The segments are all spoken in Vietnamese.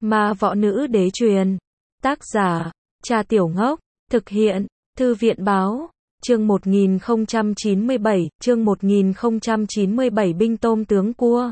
Ma võ nữ đế truyền. Tác giả, Cha Tiểu Ngốc. Thực hiện, Thư viện báo. Chương 1097, chương 1097 binh tôm tướng cua.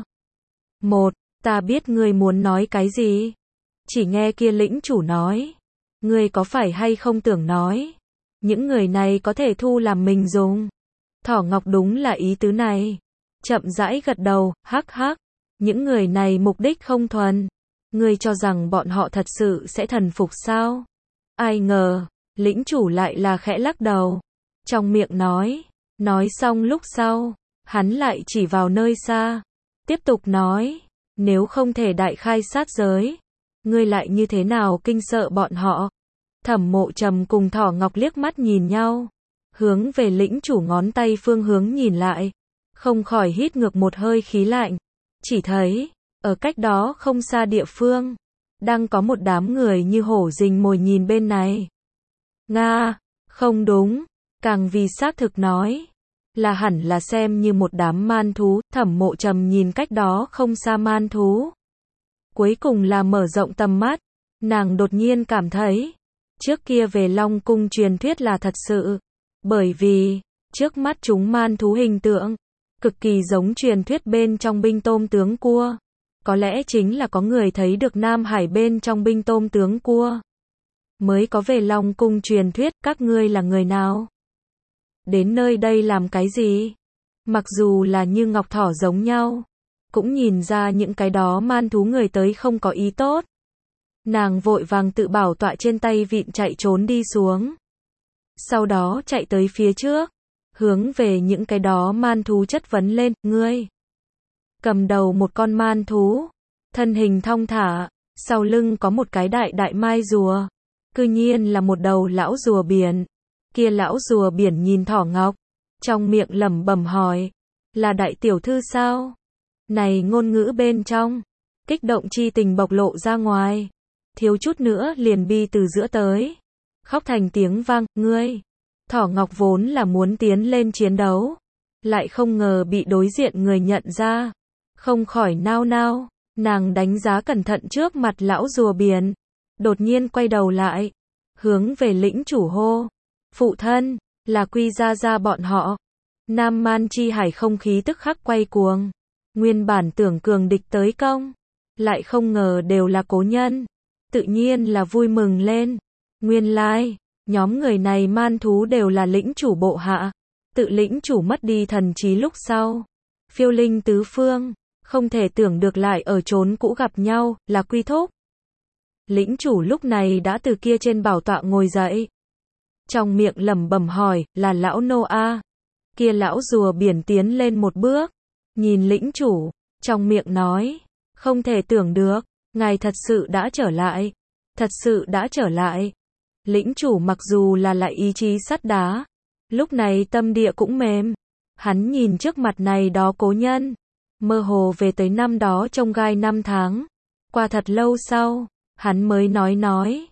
1. Ta biết ngươi muốn nói cái gì. Chỉ nghe kia lĩnh chủ nói. Ngươi có phải hay không tưởng nói. Những người này có thể thu làm mình dùng. Thỏ Ngọc đúng là ý tứ này. Chậm rãi gật đầu, hắc hắc. Những người này mục đích không thuần. Ngươi cho rằng bọn họ thật sự sẽ thần phục sao? Ai ngờ, lĩnh chủ lại là khẽ lắc đầu. Trong miệng nói xong lúc sau, hắn lại chỉ vào nơi xa. Tiếp tục nói, nếu không thể đại khai sát giới, ngươi lại như thế nào kinh sợ bọn họ? Thẩm Mộ Trầm cùng Thỏ Ngọc liếc mắt nhìn nhau, hướng về lĩnh chủ ngón tay phương hướng nhìn lại, không khỏi hít ngược một hơi khí lạnh. Chỉ thấy, ở cách đó không xa địa phương, đang có một đám người như hổ rình mồi nhìn bên này. Nga, không đúng, càng vì xác thực nói, là hẳn là xem như một đám man thú. Thẩm Mộ Trầm nhìn cách đó không xa man thú, cuối cùng là mở rộng tầm mắt, nàng đột nhiên cảm thấy, trước kia về Long Cung truyền thuyết là thật sự, bởi vì, trước mắt chúng man thú hình tượng, cực kỳ giống truyền thuyết bên trong binh tôm tướng cua. Có lẽ chính là có người thấy được Nam Hải bên trong binh tôm tướng cua, mới có về Long Cung truyền thuyết. Các ngươi là người nào? Đến nơi đây làm cái gì? Mặc dù là như ngọc thỏ giống nhau, cũng nhìn ra những cái đó man thú người tới không có ý tốt. Nàng vội vàng tự bảo tọa trên tay vịn chạy trốn đi xuống. Sau đó chạy tới phía trước, hướng về những cái đó man thú chất vấn lên. Ngươi cầm đầu một con man thú, thân hình thong thả, sau lưng có một cái đại đại mai rùa, cư nhiên là một đầu lão rùa biển. Kia lão rùa biển nhìn Thỏ Ngọc, trong miệng lẩm bẩm hỏi, là đại tiểu thư sao? Này ngôn ngữ bên trong, kích động chi tình bộc lộ ra ngoài, thiếu chút nữa liền bi từ giữa tới, khóc thành tiếng vang. Ngươi, Thỏ Ngọc vốn là muốn tiến lên chiến đấu, lại không ngờ bị đối diện người nhận ra, không khỏi nao nao. Nàng đánh giá cẩn thận trước mặt lão rùa biển, đột nhiên quay đầu lại, hướng về lĩnh chủ hô, phụ thân, là Quy Gia Gia bọn họ. Nam Man Chi Hải không khí tức khắc quay cuồng, nguyên bản tưởng cường địch tới công, lại không ngờ đều là cố nhân, tự nhiên là vui mừng lên. Nguyên lai, nhóm người này man thú đều là lĩnh chủ bộ hạ, tự lĩnh chủ mất đi thần trí lúc sau, phiêu linh tứ phương, không thể tưởng được lại ở chốn cũ gặp nhau, là Quy thúc. Lĩnh chủ lúc này đã từ kia trên bảo tọa ngồi dậy, trong miệng lẩm bẩm hỏi, là lão nô a? Kia lão rùa biển tiến lên một bước, nhìn lĩnh chủ, trong miệng nói, không thể tưởng được, ngài thật sự đã trở lại, thật sự đã trở lại. Lĩnh chủ mặc dù là lại ý chí sắt đá, lúc này tâm địa cũng mềm, hắn nhìn trước mặt này đó cố nhân, mơ hồ về tới năm đó trong gai năm tháng, qua thật lâu sau, hắn mới nói,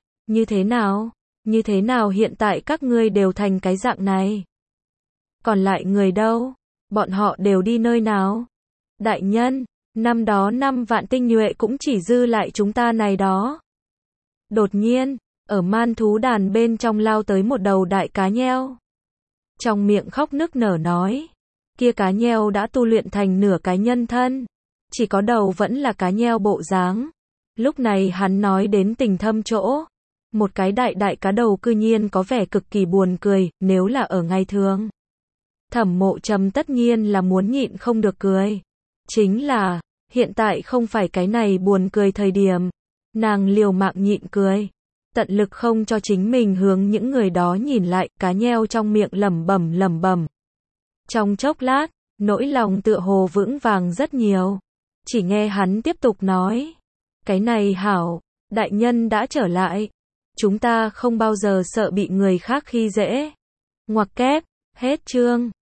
như thế nào hiện tại các ngươi đều thành cái dạng này? Còn lại người đâu? Bọn họ đều đi nơi nào? Đại nhân, năm đó 5 vạn tinh nhuệ cũng chỉ dư lại chúng ta này đó. Đột nhiên, ở man thú đàn bên trong lao tới một đầu đại cá nheo. Trong miệng khóc nức nở nói, kia cá nheo đã tu luyện thành nửa cái nhân thân, chỉ có đầu vẫn là cá nheo bộ dáng. Lúc này hắn nói đến tình thâm chỗ, một cái đại đại cá đầu cư nhiên có vẻ cực kỳ buồn cười. Nếu là ở ngày thường, Thẩm Mộ Trầm tất nhiên là muốn nhịn không được cười. Chính là, hiện tại không phải cái này buồn cười thời điểm. Nàng liều mạng nhịn cười, tận lực không cho chính mình hướng những người đó nhìn lại. Cá nheo trong miệng lẩm bẩm. Trong chốc lát, nỗi lòng tựa hồ vững vàng rất nhiều. Chỉ nghe hắn tiếp tục nói, cái này hảo, đại nhân đã trở lại, chúng ta không bao giờ sợ bị người khác khi dễ. Ngoặc kép, hết chương.